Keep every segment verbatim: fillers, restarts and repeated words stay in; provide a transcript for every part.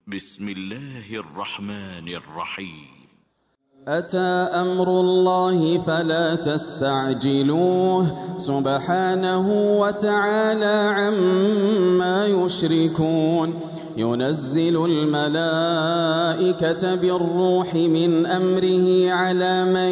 بسم الله الرحمن الرحيم. أتى أمر الله فلا تستعجلوه سبحانه وتعالى عما يشركون. ينزل الملائكة بالروح من أمره على من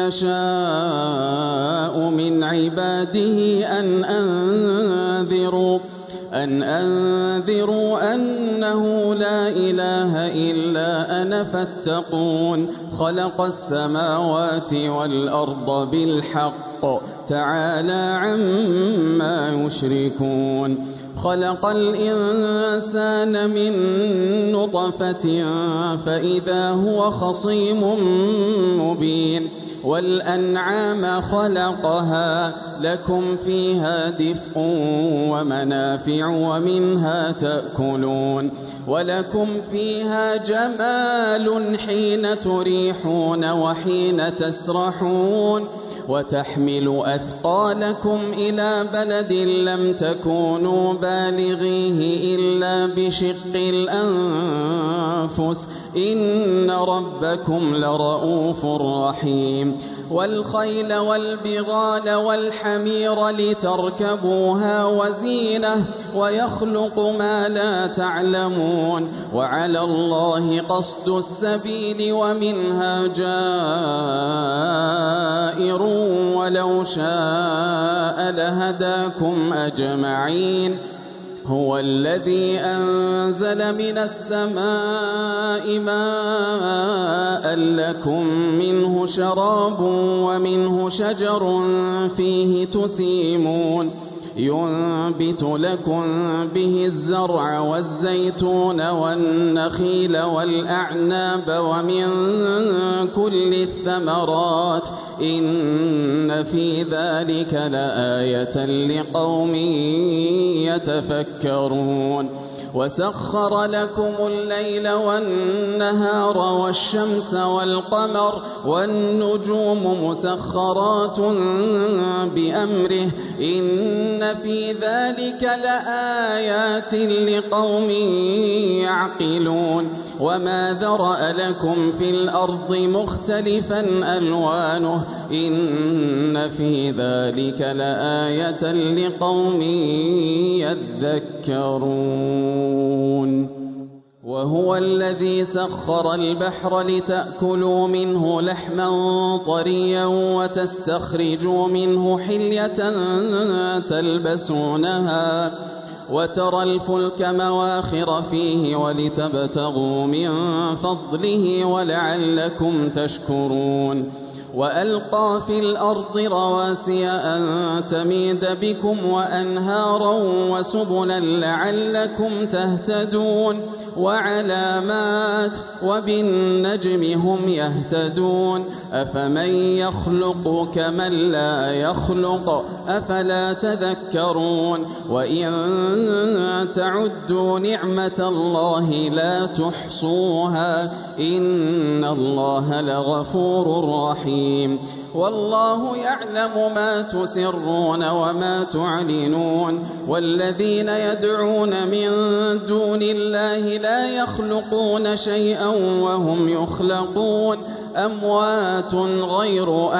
يشاء من عباده أن أنذروا أن أنذروا أنه لا إله إلا أنا فاتقون. خلق السماوات والأرض بالحق تعالى عما يشركون. خلق الإنسان من نطفة فإذا هو خصيم مبين. والأنعام خلقها لكم فيها دفء ومنافع ومنها تأكلون. ولكم فيها جمال حين تريحون وحين تسرحون. وتحمل أثقالكم إلى بلد لم تكونوا بالغيه إلا بشق الأنفس إن ربكم لرؤوف رحيم. والخيل والبغال والحمير لتركبوها وزينة ويخلق ما لا تعلمون. وعلى الله قصد السبيل ومنها جائر ولو شاء لهداكم أجمعين. هو الذي أنزل من السماء ماء لكم منه شراب ومنه شجر فيه تسيمون. ينبت لكم به الزرع والزيتون والنخيل والأعناب ومن كل الثمرات إن في ذلك لآية لقوم يتفكرون. وسخر لكم الليل والنهار والشمس والقمر والنجوم مسخرات بأمره إن في ذلك لآيات لقوم يعقلون. وما ذرأ لكم في الأرض مختلفا ألوانه إن في ذلك لآية لقوم يذكرون. وهو الذي سخر البحر لتأكلوا منه لحما طريا وتستخرجوا منه حلية تلبسونها وترى الفلك مواخر فيه ولتبتغوا من فضله ولعلكم تشكرون. وألقى في الأرض رواسي أن تميد بكم وأنهارا وسبلا لعلكم تهتدون. وعلامات وبالنجم هم يهتدون. أفمن يخلق كمن لا يخلق أفلا تذكرون. وإن تعدوا نعمة الله لا تحصوها إن الله لغفور رحيم. والله يعلم ما تسرون وما تعلنون. والذين يدعون من دون الله لا يخلقون شيئا وهم يخلقون أموات غير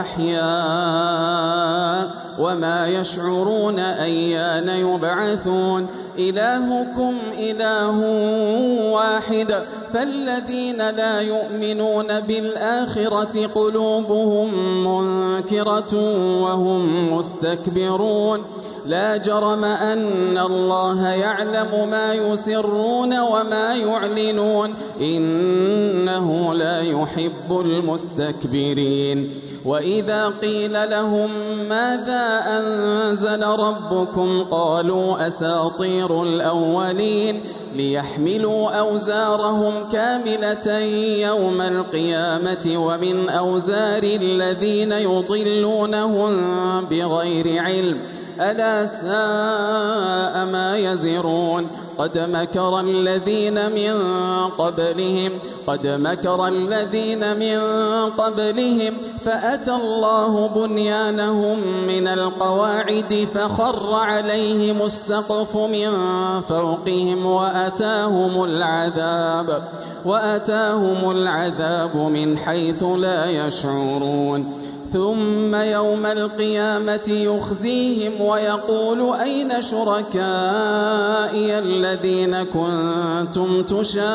أحياء وما يشعرون أيان يبعثون. إلهكم إله واحد فالذين لا يؤمنون بالآخرة قلوبهم منكرة وهم مستكبرون. لا جرم أن الله يعلم ما يسرون وما يعلنون إنه لا يحب المستكبرين. وإذا قيل لهم ماذا أنزل ربكم قالوا أساطير الأولين ليحملوا أوزارهم كاملة يوم القيامة ومن أوزار الذين يضلونهم بغير علم ألا ساء ما يزرون. قد مكر الذين من قبلهم قد مكر الذين من قبلهم فأتى الله بنيانهم من القواعد فخر عليهم السقف من فوقهم وأتاهم العذاب وأتاهم العذاب من حيث لا يشعرون ثم يوم القيامة يخزيهم ويقول أين شركائي الذين كنتم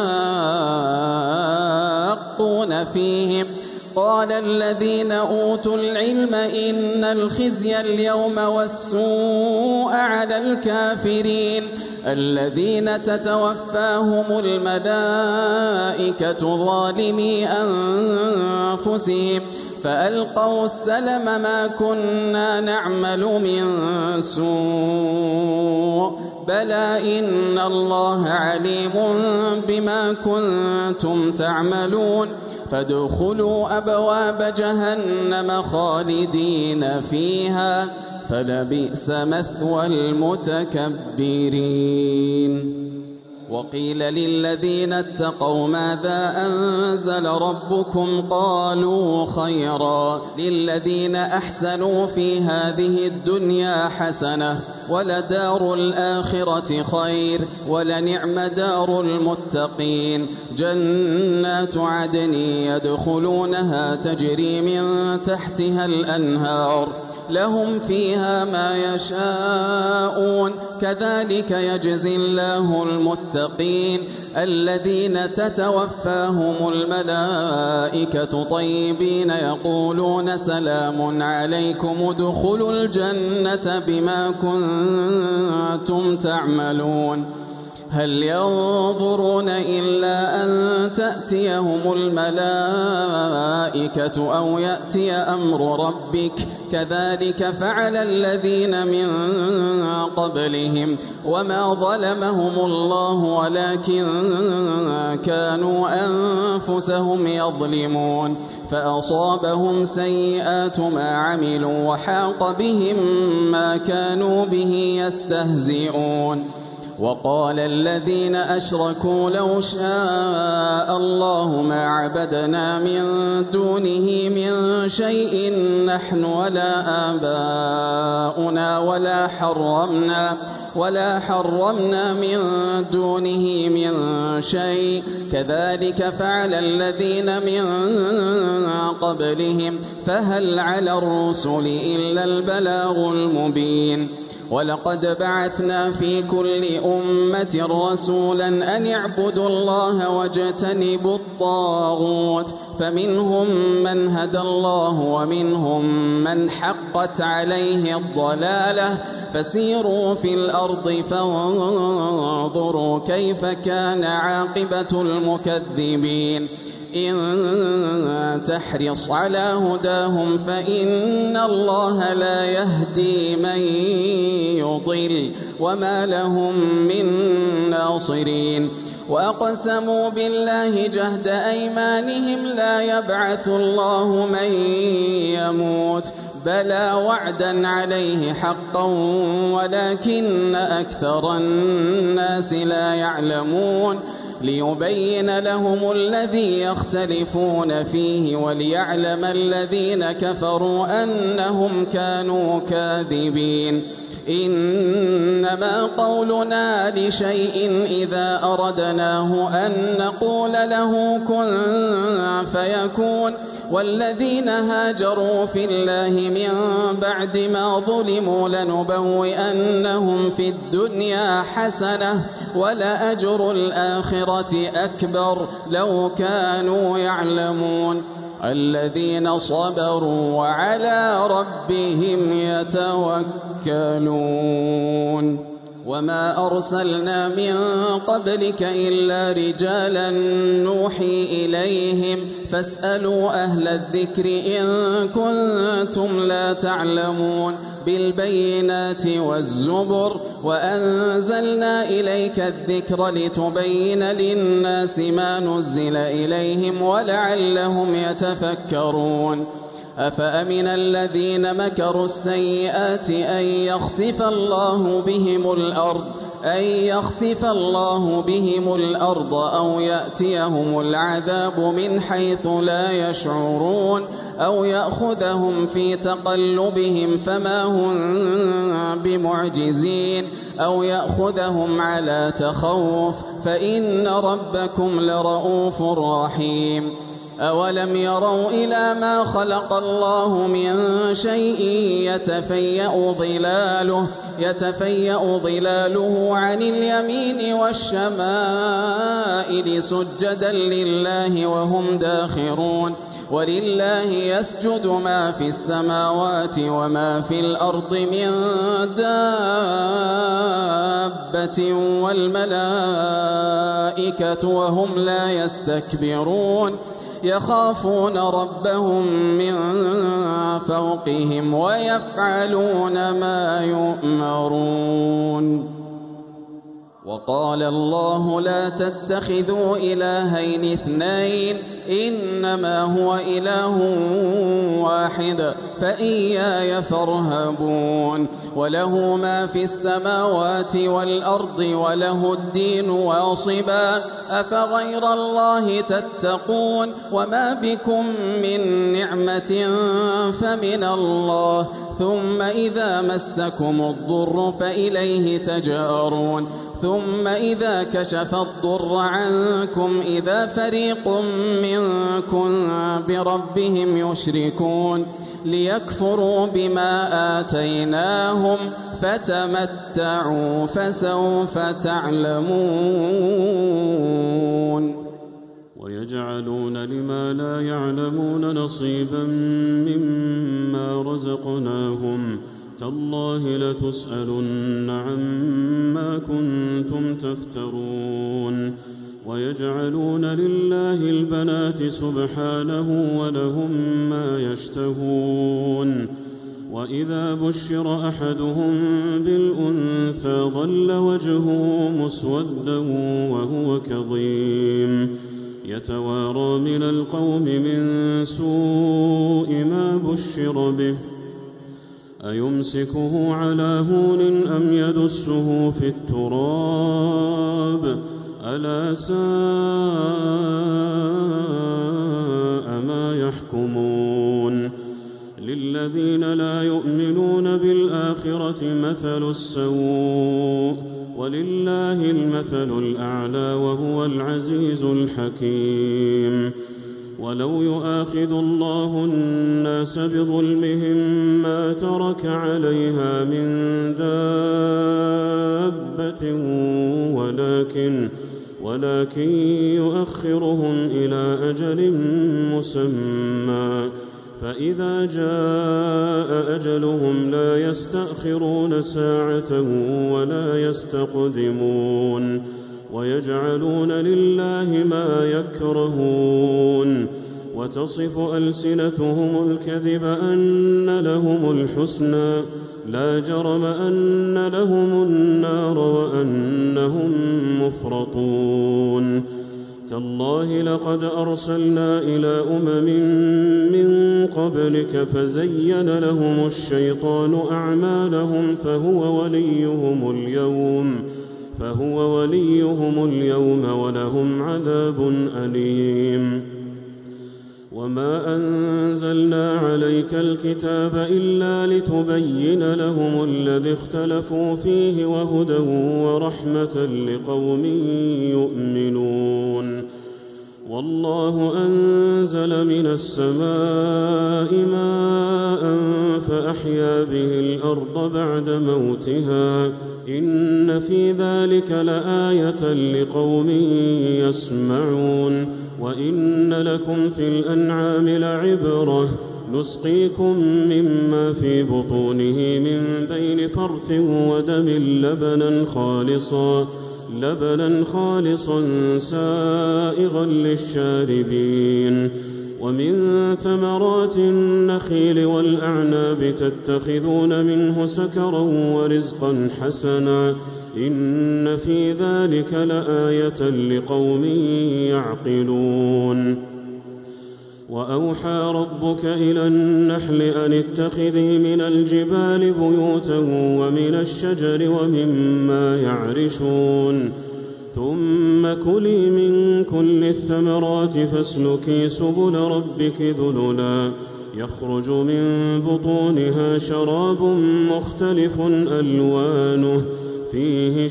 تشاقون فيهم قال الذين أوتوا العلم إن الخزي اليوم والسوء على الكافرين الذين تتوفاهم الملائكة ظالمي أنفسهم فألقوا السلم ما كنا نعمل من سوء بلى إن الله عليم بما كنتم تعملون فادخلوا أبواب جهنم خالدين فيها فلبئس مثوى المتكبرين وقيل للذين اتقوا ماذا أنزل ربكم قالوا خيرا للذين أحسنوا في هذه الدنيا حسنة ولدار الآخرة خير ولنعم دار المتقين جنات عدن يدخلونها تجري من تحتها الأنهار لهم فيها ما يشاءون كذلك يجزي الله المتقين الذين تتوفاهم الملائكة طيبين يقولون سلام عليكم ادخلوا الجنة بما كنتم تعملون هل ينظرون إلا أن تأتيهم الملائكة أو يأتي أمر ربك كذلك فعل الذين من قبلهم وما ظلمهم الله ولكن كانوا أنفسهم يظلمون فأصابهم سيئات ما عملوا وحاق بهم ما كانوا به يستهزئون وقال الذين أشركوا لو شاء الله ما عبدنا من دونه من شيء نحن ولا آباؤنا ولا حرمنا ولا حرمنا من دونه من شيء كذلك فعل الذين من قبلهم فهل على الرسل إلا البلاغ المبين ولقد بعثنا في كل أمة رسولا أن يعبدوا الله واجتنبوا الطاغوت فمنهم من هدى الله ومنهم من حقت عليه الضلالة فسيروا في الأرض فانظروا كيف كان عاقبة المكذبين إن تحرص على هداهم فإن الله لا يهدي من يضل وما لهم من ناصرين وأقسموا بالله جهد أيمانهم لا يبعث الله من يموت بلى وعدا عليه حقا ولكن أكثر الناس لا يعلمون ليبين لهم الذي يختلفون فيه وليعلم الذين كفروا أنهم كانوا كاذبين إنما قولنا لشيء إذا أردناه أن نقول له كن فيكون والذين هاجروا في الله من بعد ما ظلموا لنبوئنهم في الدنيا حسنة ولأجر الآخرة أكبر لو كانوا يعلمون الذين صبروا وعلى ربهم يتوكلون وما أرسلنا من قبلك إلا رجالا نوحي إليهم فاسألوا أهل الذكر إن كنتم لا تعلمون بالبينات والزبر وأنزلنا إليك الذكر لتبين للناس ما نزل إليهم ولعلهم يتفكرون أفأمن الذين مكروا السيئات أن يخسف الله بهم الأرض أن يخسف الله بهم الأرض أو يأتيهم العذاب من حيث لا يشعرون أو يأخذهم في تقلبهم فما هم بمعجزين أو يأخذهم على تخوف فإن ربكم لرؤوف رحيم أولم يروا إلى ما خلق الله من شيء يتفيأ ظلاله, يتفيأ ظلاله عن اليمين والشمائل سجدا لله وهم داخرون ولله يسجد ما في السماوات وما في الأرض من دابة والملائكة وهم لا يستكبرون يخافون ربهم من فوقهم ويفعلون ما يؤمرون. وقال الله لا تتخذوا إلهين اثنين إنما هو إله واحد فإياي فارهبون وله ما في السماوات والأرض وله الدين واصبا أفغير الله تتقون وما بكم من نعمة فمن الله ثم إذا مسكم الضر فإليه تجأرون ثم إذا كشف الضر عنكم إذا فريق منكم بربهم يشركون ليكفروا بما آتيناهم فتمتعوا فسوف تعلمون. ويجعلون لما لا يعلمون نصيبا مما رزقناهم تالله لتسألن عما كنتم تفترون. ويجعلون لله البنات سبحانه ولهم ما يشتهون. وإذا بشر أحدهم بالأنثى ظل وجهه مسودا وهو كظيم يتوارى من القوم من سوء ما بشر به أيمسكه على هون أم يدسه في التراب ألا ساء ما يحكمون. للذين لا يؤمنون بالآخرة مثل السوء ولله المثل الأعلى وهو العزيز الحكيم. ولو يؤاخذ الله الناس بظلمهم ما ترك عليها من دابة ولكن ولكن يؤخرهم إلى أجل مسمى فإذا جاء أجلهم لا يستأخرون ساعة ولا يستقدمون. ويجعلون لله ما يكرهون وتصف ألسنتهم الكذب أن لهم الحسنى لا جرم أن لهم النار وأنهم مفرطون. تالله لقد أرسلنا إلى أمم من قبلك فزين لهم الشيطان أعمالهم فهو وليهم اليوم فهو وليهم اليوم ولهم عذاب أليم. وما أنزلنا عليك الكتاب إلا لتبين لهم الذي اختلفوا فيه وهدى ورحمة لقوم يؤمنون. والله أنزل من السماء ماء فأحيا به الأرض بعد موتها إن في ذلك لآية لقوم يسمعون. وإن لكم في الأنعام لعبرة نسقيكم مما في بطونه من بين فرث ودم لبنا خالصا لبنا خالصا سائغا للشاربين. ومن ثمرات النخيل والأعناب تتخذون منه سكرا ورزقا حسنا إن في ذلك لآية لقوم يعقلون. وأوحى ربك إلى النحل أن اتخذي من الجبال بيوتا ومن الشجر ومما يعرشون ثم كلي من كل الثمرات فاسلكي سبل ربك ذللا يخرج من بطونها شراب مختلف ألوانه فيه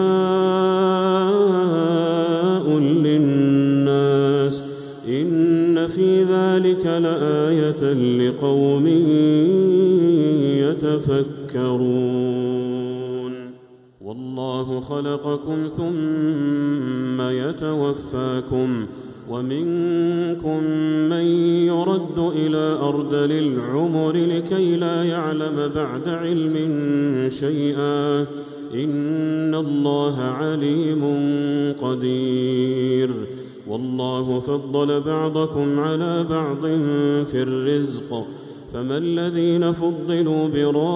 شفاء للناس إن في ذلك لآية لقوم يتفكرون والله خلقكم ثم يتوفاكم ومنكم من يرد إلى أرذل العمر لكي لا يعلم بعد علم شيئا إن الله عليم قدير والله فضل بعضكم على بعض في الرزق فما الذين فضلوا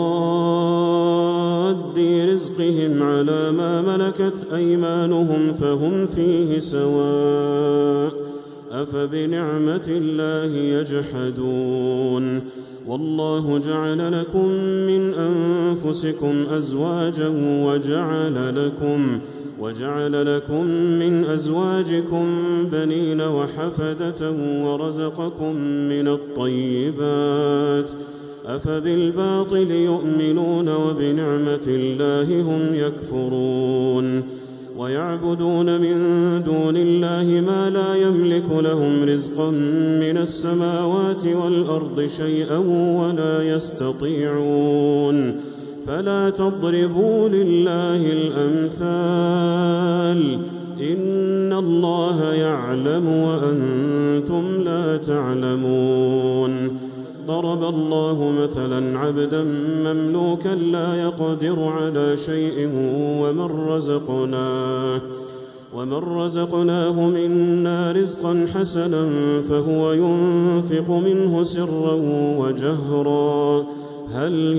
براد رزقهم على ما ملكت أيمانهم فهم فيه سواء أفبنعمة الله يجحدون والله جعل لكم من أنفسكم أزواجا وجعل لكم وجعل لكم من أزواجكم بنين وحفدة ورزقكم من الطيبات أفبالباطل يؤمنون وبنعمة الله هم يكفرون ويعبدون من دون الله ما لا يملك لهم رزقا من السماوات والأرض شيئا ولا يستطيعون فلا تضربوا لله الأمثال إن الله يعلم وأنتم لا تعلمون ضرب الله مثلا عبدا مملوكا لا يقدر على شيء ومن رزقناه ومن رزقناه منا رزقا حسنا فهو ينفق منه سرا وجهرا هل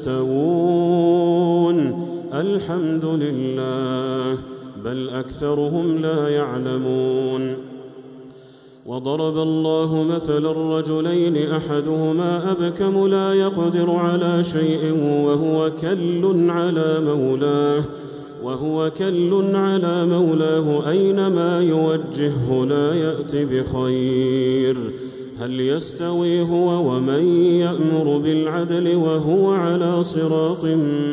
يستوون الحمد لله بل أكثرهم لا يعلمون وضرب الله مثلا رجلين أحدهما أبكم لا يقدر على شيء وهو كل على مولاه وهو كل على مولاه أينما يوجهه لا يأت بخير هل يستوي هو ومن يأمر بالعدل وهو على صراط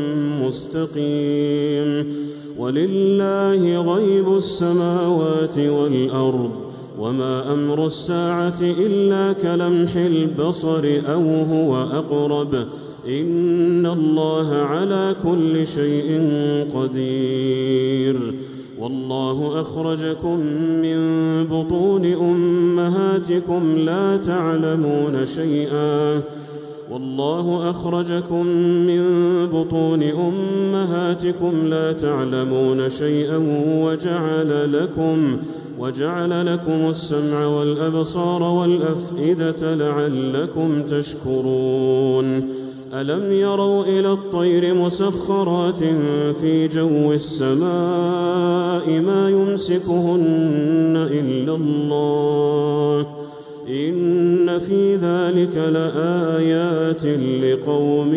مستقيم ولله غيب السماوات والأرض وما أمر الساعة إلا كلمح البصر أو هو أقرب إن الله على كل شيء قدير والله أخرجكم من بطون أمهاتكم لا تعلمون شيئا والله أخرجكم من بطون أمهاتكم لا تعلمون شيئا وجعل لكم وجعل لكم السمع والأبصار والأفئدة لعلكم تشكرون ألم يروا إلى الطير مسخرات في جو السماء ما يمسكهن إلا الله إن في ذلك لآيات لقوم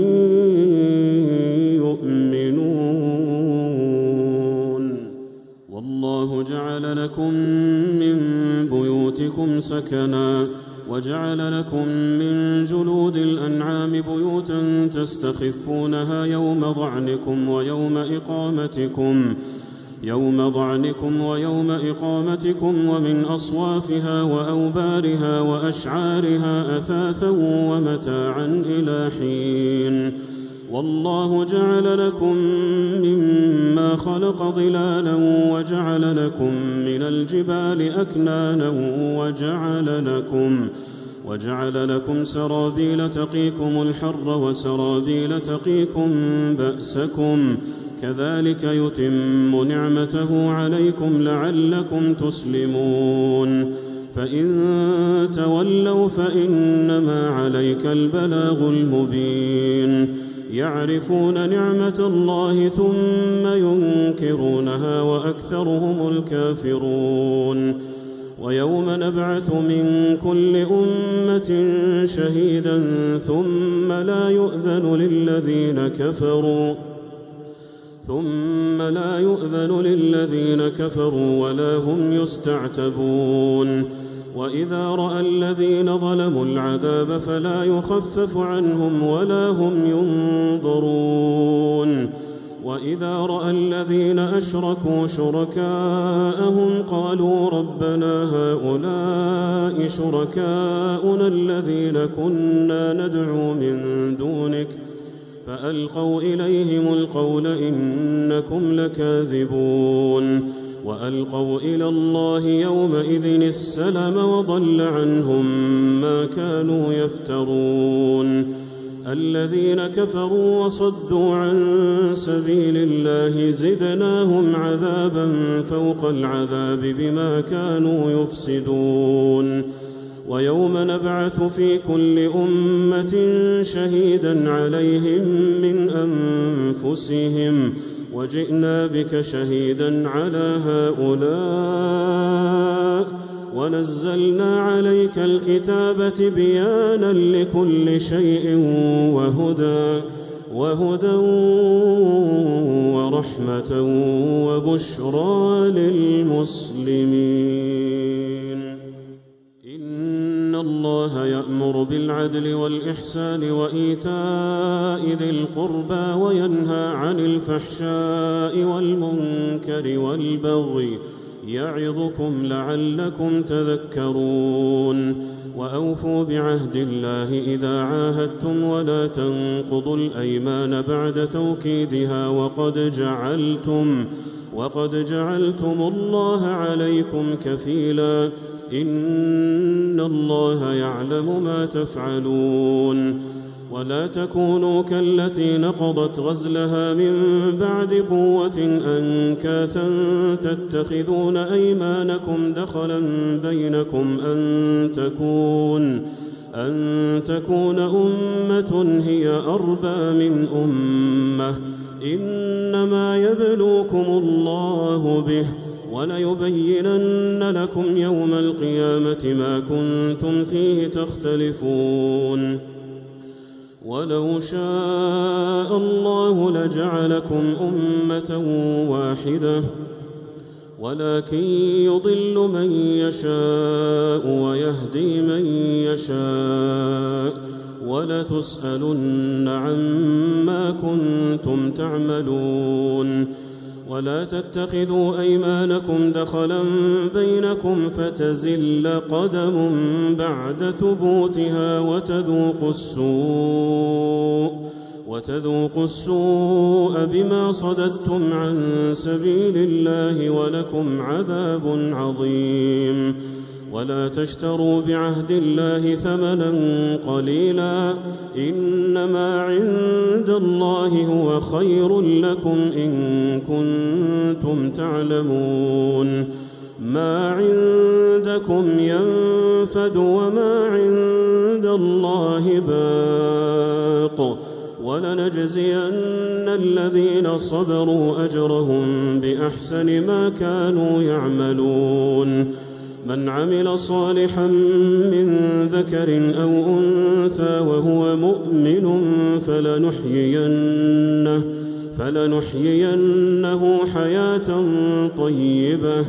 يؤمنون والله جعل لكم من بيوتكم سكنا وجعل لكم من جلود الأنعام بيوتا تستخفونها يوم ضعنكم ويوم إقامتكم يوم ضعنكم ويوم إقامتكم ومن أصوافها وأوبارها وأشعارها أثاثا ومتاعا إلى حين والله جعل لكم مما خلق ظلالا وجعل لكم من الجبال أكنانا وجعل لكم وجعل لكم سرابيل تقيكم الحر وسرابيل تقيكم بأسكم كذلك يتم نعمته عليكم لعلكم تسلمون فإن تولوا فإنما عليك البلاغ المبين يعرفون نعمة الله ثم ينكرونها وأكثرهم الكافرون ويوم نبعث من كل أمة شهيدا ثم لا يؤذن للذين كفروا ثم لا يؤذن للذين كفروا ولا هم يستعتبون وإذا رأى الذين ظلموا العذاب فلا يخفف عنهم ولا هم ينظرون وإذا رأى الذين أشركوا شركاءهم قالوا ربنا هؤلاء شركاؤنا الذين كنا ندعو من دونك فألقوا إليهم القول إنكم لكاذبون وألقوا إلى الله يومئذ السلم وضل عنهم ما كانوا يفترون الذين كفروا وصدوا عن سبيل الله زدناهم عذابا فوق العذاب بما كانوا يفسدون ويوم نبعث في كل أمة شهيدا عليهم من أنفسهم وجئنا بك شهيدا على هؤلاء ونزلنا عليك الكتاب تبيانا لكل شيء وهدى وهدى ورحمة وبشرى للمسلمين إن الله يأمر بالعدل والإحسان وإيتاء ذي القربى وينهى عن الفحشاء والمنكر والبغي يعظكم لعلكم تذكرون وأوفوا بعهد الله إذا عاهدتم ولا تنقضوا الأيمان بعد توكيدها وقد جعلتم وقد جعلتم الله عليكم كفيلا إن الله يعلم ما تفعلون ولا تكونوا كالتي نقضت غزلها من بعد قوة أنكاثا تتخذون أيمانكم دخلا بينكم أن تكون أن تكون أمة هي أربى من أمة إنما يبلوكم الله به وليبينن لكم يوم القيامة ما كنتم فيه تختلفون ولو شاء الله لجعلكم أمة واحدة ولكن يضل من يشاء ويهدي من يشاء ولتسألن عما كنتم تعملون ولا تتخذوا أيمانكم دخلا بينكم فتزل قدم بعد ثبوتها وتذوقوا السوء وتذوقوا السوء بما صددتم عن سبيل الله ولكم عذاب عظيم ولا تشتروا بعهد الله ثمنا قليلا إنما عند الله هو خير لكم إن كنتم تعلمون ما عندكم ينفد وما عند الله باق ولنجزين الذين صبروا أجرهم بأحسن ما كانوا يعملون من عمل صالحا من ذكر أو أنثى وهو مؤمن فلنحيينه, فلنحيينه حياة طيبة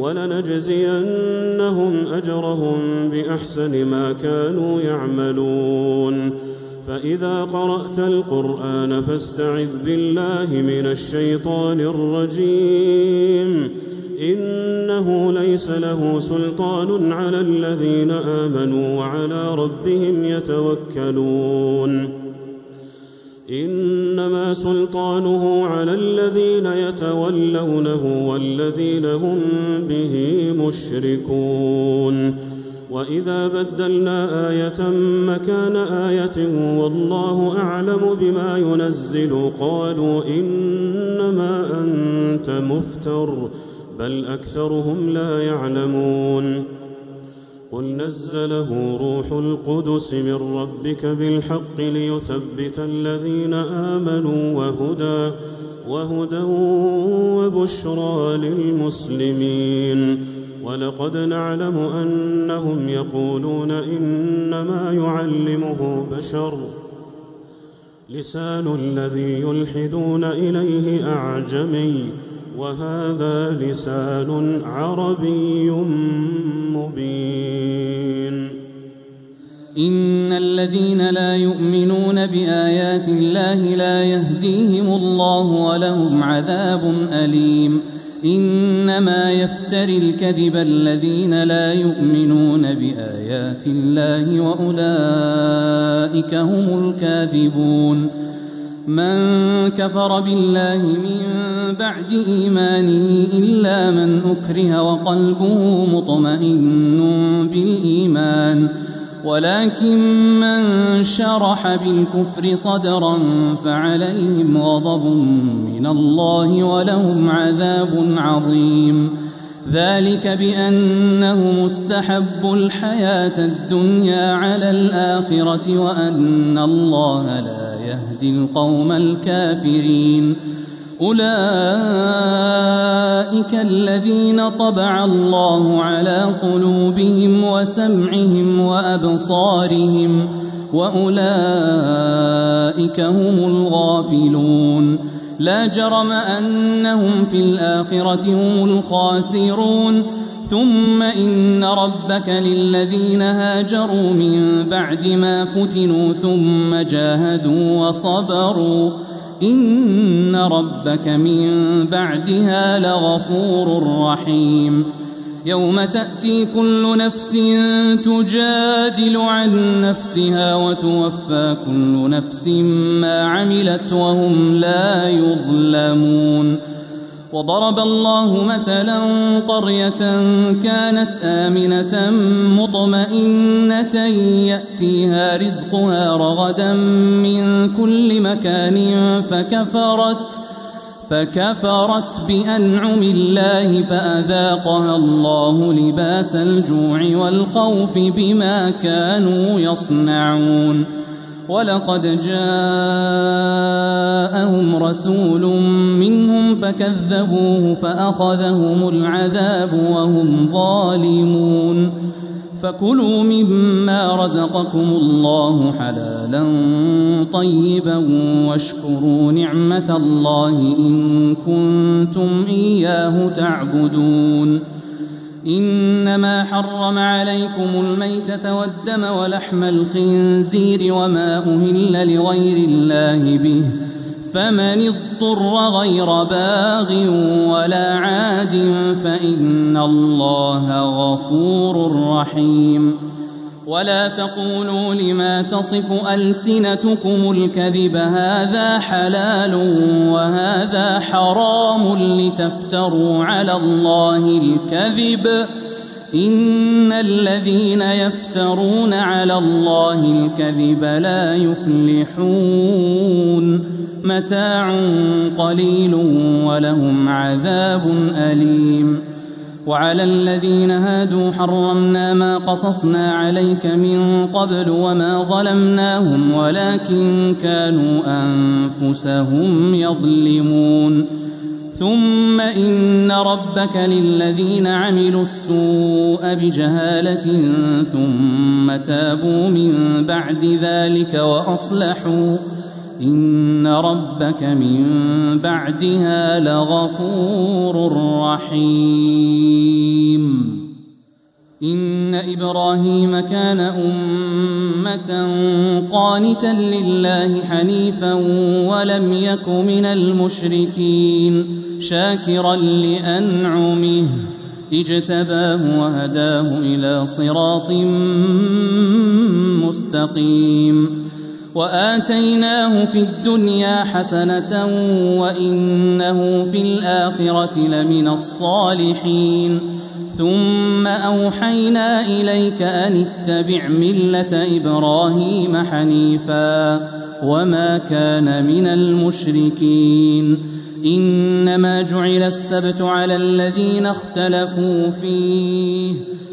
ولنجزينهم أجرهم بأحسن ما كانوا يعملون فإذا قرأت القرآن فاستعذ بالله من الشيطان الرجيم إنه ليس له سلطان على الذين آمنوا وعلى ربهم يتوكلون إنما سلطانه على الذين يتولونه والذين هم به مشركون وإذا بدلنا آية مكان آية والله أعلم بما ينزل قالوا إنما أنت مفتر بل أكثرهم لا يعلمون قل نزله روح القدس من ربك بالحق ليثبت الذين آمنوا وهدى, وهدى وبشرى للمسلمين ولقد نعلم أنهم يقولون إنما يعلمه بشر لسان الذي يلحدون إليه أعجمي وهذا لسان عربي مبين. إن الذين لا يؤمنون بآيات الله لا يهديهم الله ولهم عذاب أليم. إنما يفتري الكذب الذين لا يؤمنون بآيات الله وأولئك هم الكاذبون. من كفر بالله من بعد إيمانه إلا من أكره وقلبه مطمئن بالإيمان ولكن من شرح بالكفر صدرا فعليهم غضب من الله ولهم عذاب عظيم. ذلك بأنهم استحبوا الحياة الدنيا على الآخرة وأن الله لا يهدي القوم الكافرين. أولئك الذين طبع الله على قلوبهم وسمعهم وأبصارهم وأولئك هم الغافلون. لا جرم أنهم في الآخرة هم الخاسرون. ثم إن ربك للذين هاجروا من بعد ما فتنوا ثم جاهدوا وصبروا إن ربك من بعدها لغفور رحيم. يوم تأتي كل نفس تجادل عن نفسها وتوفى كل نفس ما عملت وهم لا يظلمون. وضرب الله مثلا قرية كانت آمنة مطمئنة يأتيها رزقها رغدا من كل مكان فكفرت فكفرت بأنعم الله فأذاقها الله لباس الجوع والخوف بما كانوا يصنعون. ولقد جاءهم رسول منهم فكذبوه فأخذهم العذاب وهم ظالمون. فكلوا مما رزقكم الله حلالا طيبا واشكروا نعمة الله إن كنتم إياه تعبدون. إنما حرم عليكم الميتة والدم ولحم الخنزير وما أهل لغير الله به فمن اضطر غير باغ ولا عاد فإن الله غفور رحيم. ولا تقولوا لما تصف ألسنتكم الكذب هذا حلال وهذا حرام لتفتروا على الله الكذب إن الذين يفترون على الله الكذب لا يفلحون. متاع قليل ولهم عذاب أليم. وعلى الذين هادوا حرمنا ما قصصنا عليك من قبل وما ظلمناهم ولكن كانوا أنفسهم يظلمون. ثم إن ربك للذين عملوا السوء بجهالة ثم تابوا من بعد ذلك وأصلحوا إن ربك من بعدها لغفور رحيم. إن إبراهيم كان أمة قانتا لله حنيفا ولم يك من المشركين شاكرا لأنعمه اجتباه وهداه إلى صراط مستقيم. وآتيناه في الدنيا حسنة وإنه في الآخرة لمن الصالحين. ثم أوحينا إليك أن اتبع ملة إبراهيم حنيفا وما كان من المشركين. إنما جعل السبت على الذين اختلفوا فيه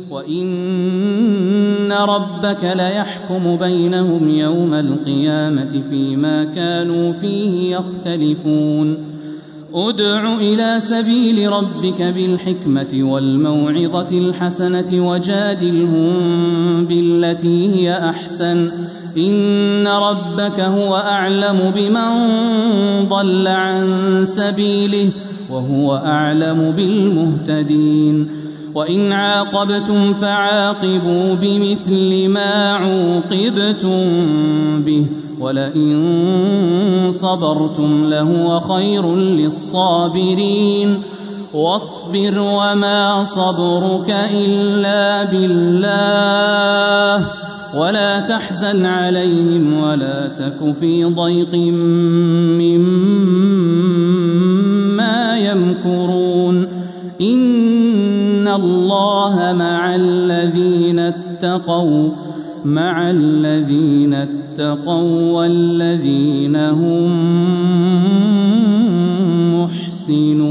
وإن ربك ليحكم بينهم يوم القيامة فيما كانوا فيه يختلفون. ادع إلى سبيل ربك بالحكمة والموعظة الحسنة وجادلهم بالتي هي أحسن إن ربك هو أعلم بمن ضل عن سبيله وهو أعلم بالمهتدين وإن عاقبتم فعاقبوا بمثل ما عوقبتم به ولئن صبرتم لهو خير للصابرين واصبر وما صبرك إلا بالله ولا تحزن عليهم ولا تك في ضيق مما يمكرون إن الله مع الذين اتقوا مع الذين اتقوا والذين هم محسنون.